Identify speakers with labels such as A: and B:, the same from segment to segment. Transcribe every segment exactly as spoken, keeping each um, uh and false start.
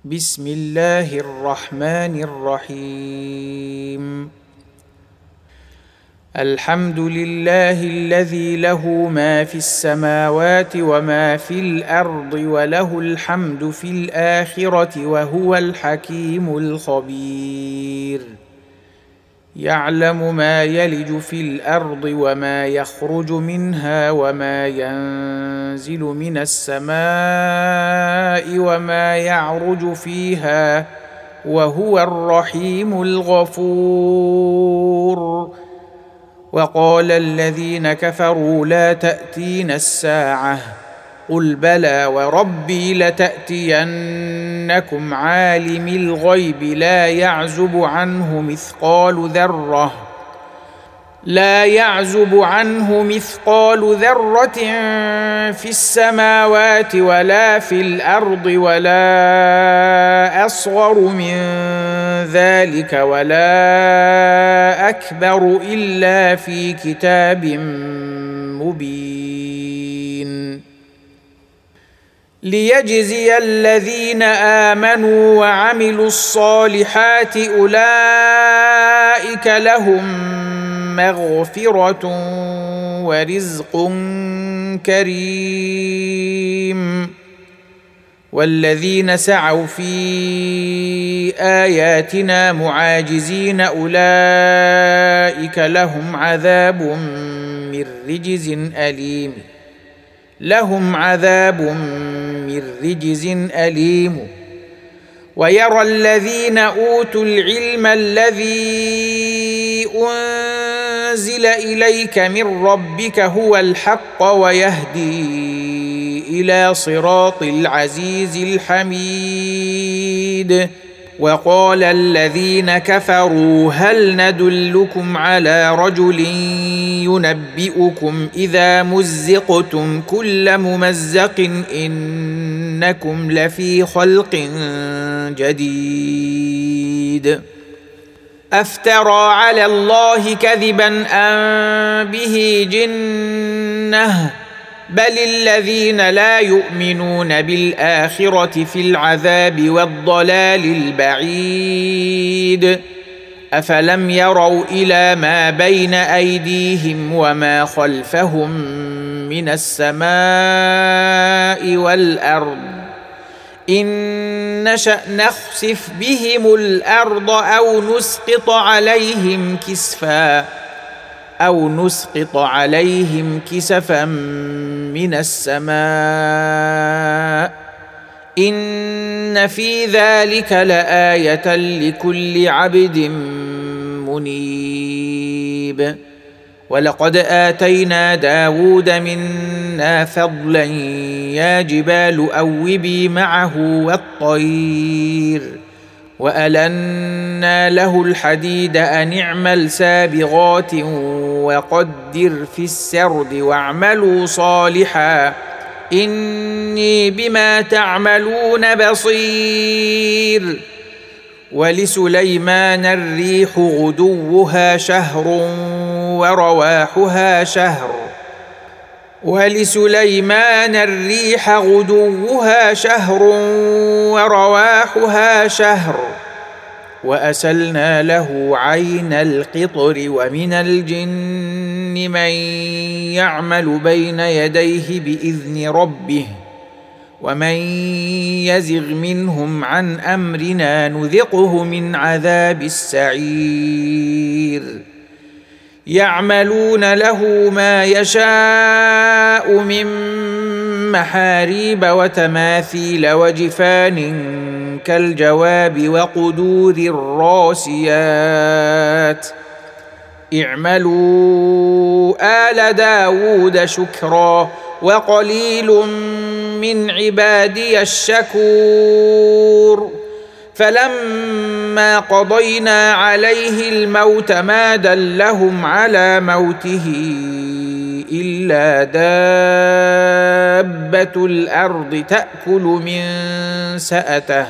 A: بسم الله الرحمن الرحيم. الحمد لله الذي له ما في السماوات وما في الأرض وله الحمد في الآخرة وهو الحكيم الخبير. يعلم ما يلج في الأرض وما يخرج منها وما ينزل من السماء وما يعرج فيها وهو الرحيم الغفور. وقال الذين كفروا لا تأتينا الساعة قل بلى وربي لتأتينكم عالم الغيب لا يعزب عنه مثقال ذرة لا يعزب عنه مثقال ذرة في السماوات ولا في الأرض ولا أصغر من ذلك ولا أكبر إلا في كتاب مبين. ليجزي الذين آمنوا وعملوا الصالحات أولئك لهم مغفرة ورزق كريم. والذين سعوا في آياتنا معاجزين أولئك لهم عذاب من رجز أليم لهم عذاب من رجز أليم. ويرى الذين أوتوا العلم الذي أنزل إليك من ربك هو الحق ويهدي إلى صراط العزيز الحميد. وقال الذين كفروا هل ندلكم على رجل ينبئكم إذا مزقتم كل ممزق إنكم لفي خلق جديد. أفترى على الله كذبا أم به جنة بل الذين لا يؤمنون بالآخرة في العذاب والضلال البعيد. أفلم يروا إلى ما بين أيديهم وما خلفهم من السماء والأرض إن نشأ نخسف بهم الأرض أو نسقط عليهم كسفا أو نسقط عليهم كسفا من السماء إن في ذلك لآية لكل عبد منيب. ولقد آتينا داود منا فضلا يا جبال أوبي معه والطير وألنا له الحديد أن اعمل سابغات وقدر في السرد واعملوا صالحا إني بما تعملون بصير. ولسليمان الريح غدوها شهر ورواحها شهر ولسليمان الريح غدوها شهر ورواحها شهر وأسلنا له عين القطر ومن الجن من يعمل بين يديه بإذن ربه ومن يزغ منهم عن أمرنا نذقه من عذاب السعير. يعملون له ما يشاء من محاريب وتماثيل وجفان كالجواب وقدور الراسيات اعملوا آل داود شكرا وقليل من عبادي الشكور. فلما قضينا عليه الموت ما دلهم على موته إلا دابة الأرض تأكل من سأته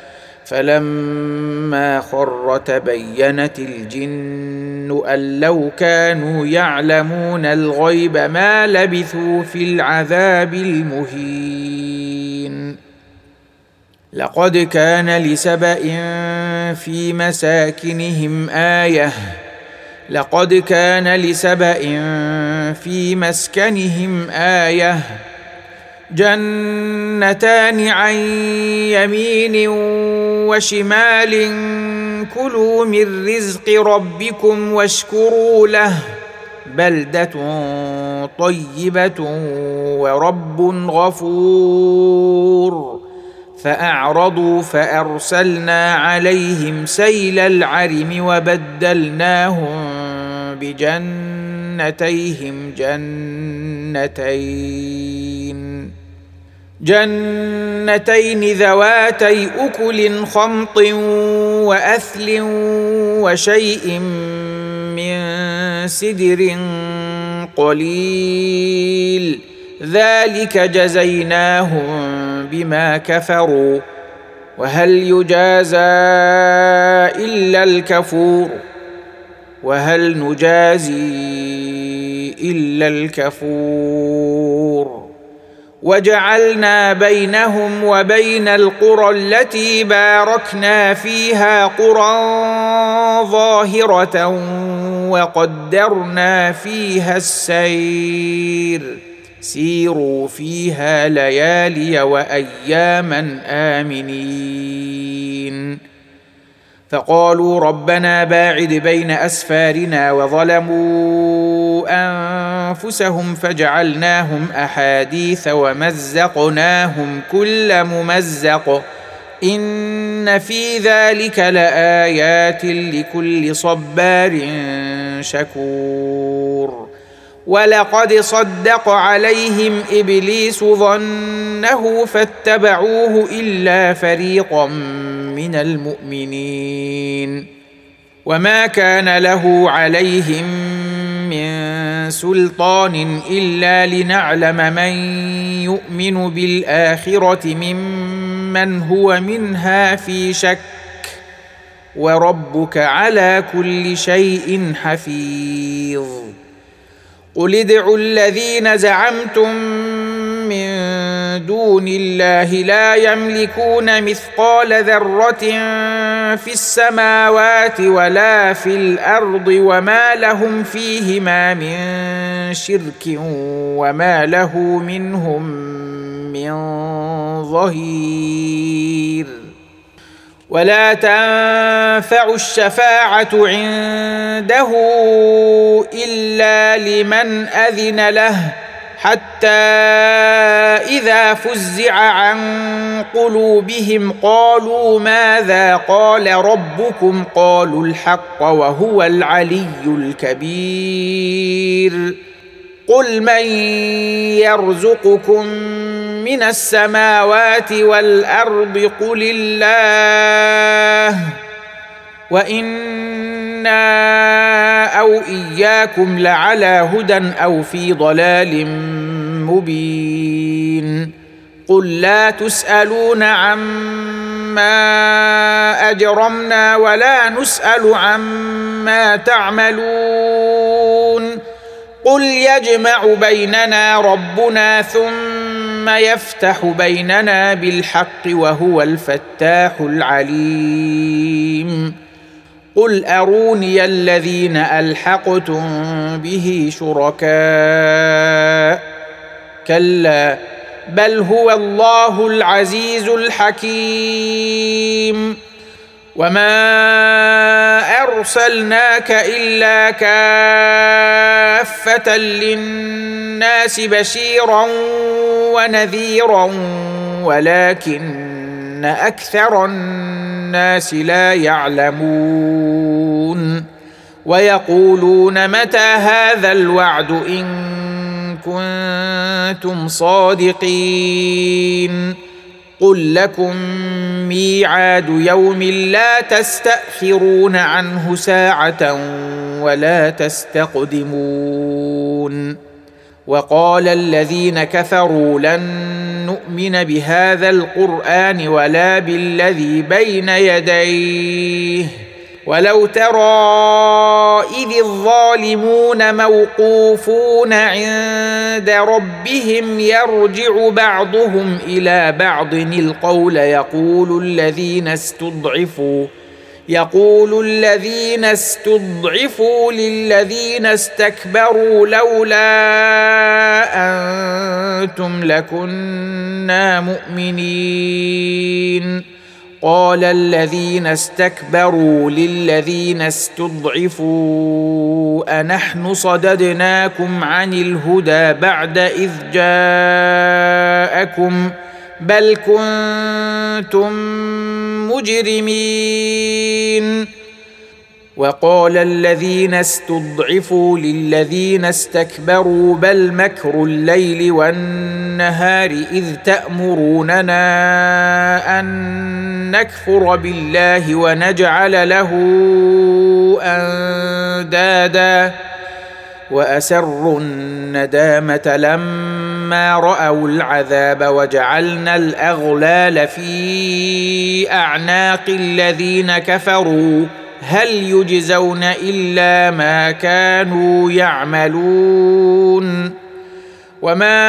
A: فلما خر تبينت الجن أن لو كانوا يعلمون الغيب ما لبثوا في العذاب المهين. لقد كان لسبإ في مساكنهم آية لقد كان لسبإ في مسكنهم آية جنتان عن يمين وشمال كلوا من رزق ربكم واشكروا له بلدة طيبة ورب غفور فأعرضوا فأرسلنا عليهم سيل العرم وبدلناهم بجنتيهم جنتين جنتين ذواتي أكل خمط وأثل وشيء من سدر قليل ذلك جزيناهم بما كفروا وهل يجازى إلا الكفور وهل نجازي إلا الكفور وجعلنا بينهم وبين القرى التي باركنا فيها قرى ظاهرة وقدرنا فيها السير سيروا فيها ليالي وأياما آمنين فقالوا ربنا باعد بين أسفارنا وظلموا أنفسهم فجعلناهم أحاديث ومزقناهم كل ممزق إن في ذلك لآيات لكل صبار شكور ولقد صدق عليهم إبليس ظنه فاتبعوه إلا فريقا من المؤمنين وما كان له عليهم من سلطان إلا لنعلم من يؤمن بالآخرة ممن هو منها في شك وربك على كل شيء حفيظ قل ادعوا الذين زعمتم من دون الله لا يملكون مثقال ذرة في السماوات ولا في الأرض وما لهم فيهما من شرك وما له منهم من ظهير ولا تنفع الشفاعة عنده إلا لمن أذن له حتى إذا فزع عن قلوبهم قالوا ماذا قال ربكم قالوا الحق وهو العلي الكبير قل من يرزقكم من السماوات والأرض قل الله وإنا أو إياكم لعلى هدى أو في ضلال مبين قل لا تسألون عما أجرمنا ولا نسأل عما تعملون قل يجمع بيننا ربنا ثم يفتح بيننا بالحق وهو الفتاح العليم قل أروني الذين ألحقتم به شركاء كلا بل هو الله العزيز الحكيم وما أرسلناك إلا كافة للناس بشيرا ونذيرا ولكن أكثر الناس لا يعلمون ويقولون متى هذا الوعد إن كنتم صادقين قل لكم ميعاد يوم لا تستأخرون عنه ساعة ولا تستقدمون وقال الذين كفروا لن نؤمن بهذا القرآن ولا بالذي بين يديه ولو ترى إذ الظالمون موقوفون عند ربهم يرجع بعضهم إلى بعض القول يقول الذين استضعفوا يقول الذين استضعفوا للذين استكبروا لولا أنتم لكنا مؤمنين قال الذين استكبروا للذين استضعفوا أنحن صددناكم عن الهدى بعد إذ جاءكم بل كنتم مجرمين وقال الذين استضعفوا للذين استكبروا بل مكر الليل والنهار إذ تأمروننا أن نكفر بالله ونجعل له أندادا وأسروا الندامة لما رأوا العذاب وجعلنا الأغلال في أعناق الذين كفروا هل يجزون إلا ما كانوا يعملون وما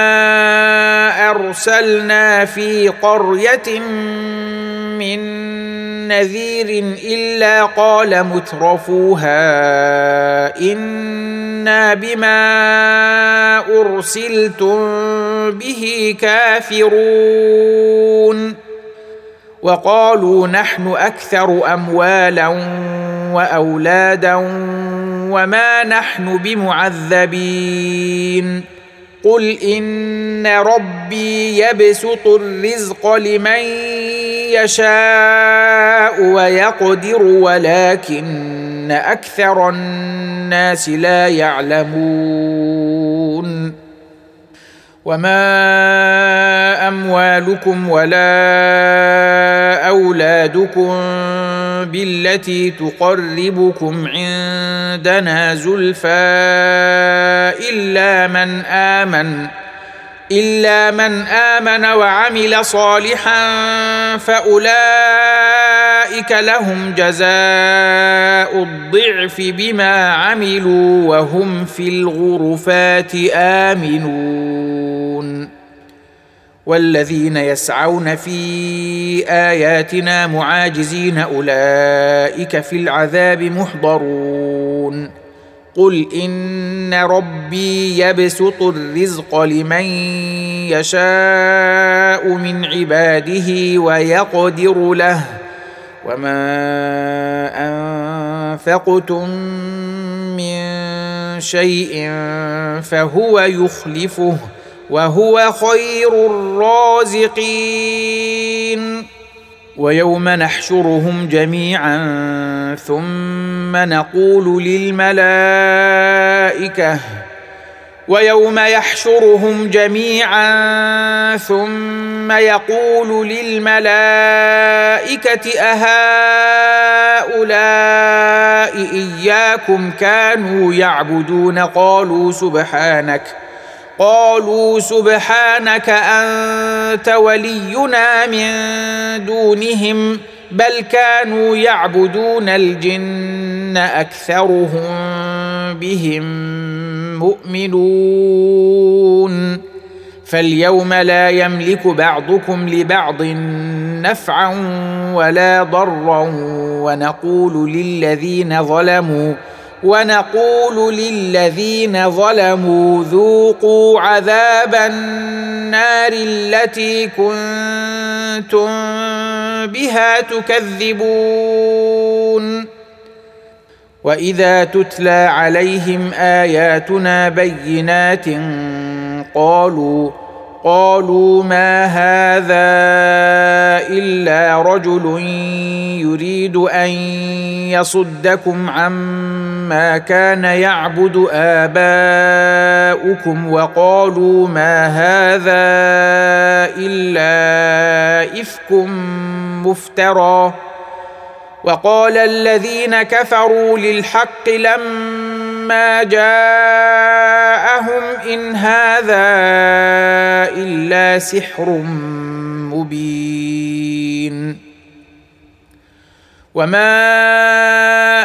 A: أرسلنا في قرية من نذير إلا قال مترفوها إنا بما أرسلتم به كافرون وقالوا نحن أكثر أموالا وأولادا وما نحن بمعذبين قل إن ربي يبسط الرزق لمن يشاء ويقدر ولكن أكثر الناس لا يعلمون وما أموالكم ولا أولادكم بالتي تقربكم عندنا زلفى إلا من آمن إلا من آمن وعمل صالحا فأولئك لهم جزاء الضعف بما عملوا وهم في الغرفات آمنون والذين يسعون في آياتنا معاجزين أولئك في العذاب محضرون قل إن ربي يبسط الرزق لمن يشاء من عباده ويقدر له وما أنفقتم من شيء فهو يخلفه وهو خير الرازقين ويوم نحشرهم جميعا ثم نقول للملائكة ويوم يحشرهم جميعا ثم يقول للملائكة أهؤلاء إياكم كانوا يعبدون قالوا سبحانك قالوا سبحانك أنت ولينا من دونهم بل كانوا يعبدون الجن أكثرهم بهم مؤمنون فاليوم لا يملك بعضكم لبعض نفعا ولا ضرا ونقول للذين ظلموا ونقول للذين ظلموا ذوقوا عذاب النار التي كنتم بها تكذبون وإذا تتلى عليهم آياتنا بينات قالوا قالوا ما هذا إلا رجل يريد أن يصدكم عما كان يعبد آباؤكم وقالوا ما هذا إلا إفك مفترى وقال الذين كفروا للحق لما جاءهم إن هذا إلا سحر مبين وما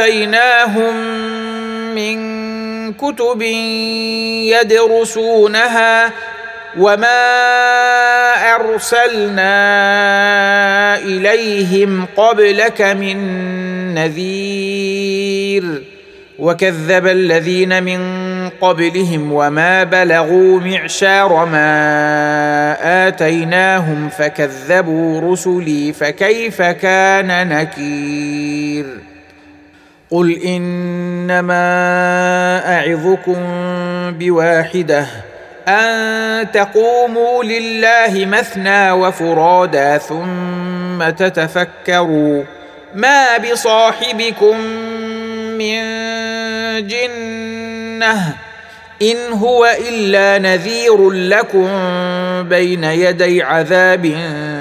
A: آتيناهم من كتب يدرسونها وما أرسلنا إليهم قبلك من نذير وكذب الذين من قبلهم وما بلغوا معشار ما آتيناهم فكذبوا رسلي فكيف كان نكير قل إنما أعظكم بواحدة أن تقوموا لله مثنى وفرادى ثم تتفكروا ما بصاحبكم من جنة إن هو إلا نذير لكم بين يدي عذاب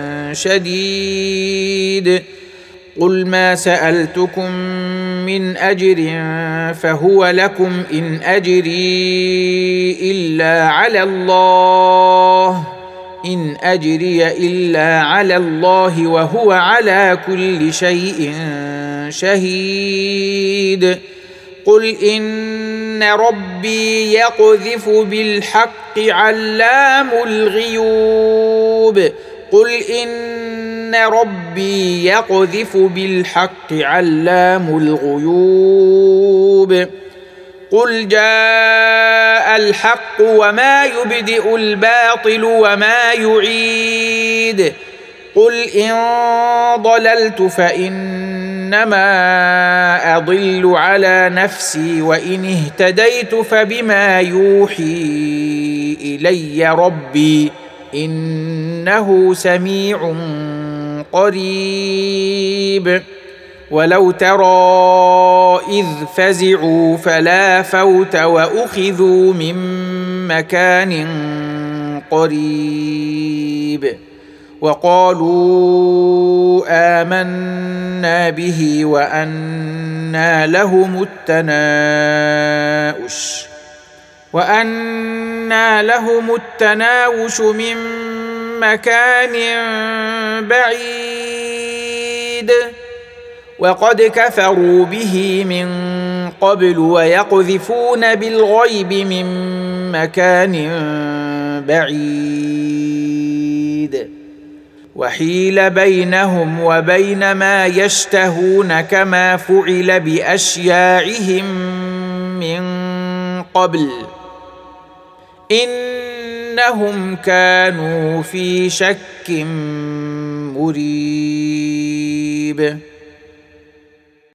A: شديد قل ما سألتكم من أجر فهو لكم إن أجري إلا على الله إن أجري إلا على الله وهو على كل شيء شهيد قل إن ربي يقذف بالحق علام الغيوب قل إن ربي يقذف بالحق علام الغيوب قل جاء الحق وما يبدئ الباطل وما يعيد قل إن ضللت فإنما أضل على نفسي وإن اهتديت فبما يوحي إلي ربي إنه سميع قريب ولو ترى إذ فزعوا فلا فوت وأخذوا من مكان قريب وقالوا آمنا به وأنى لهم التناوش وأنى لهم التناوش من مكان بعيد وقد كفروا به من قبل ويقذفون بالغيب من مكان بعيد وحيل بينهم وبين ما يشتهون كما فعل بأشياعهم من قبل إنهم كانوا في شك مريب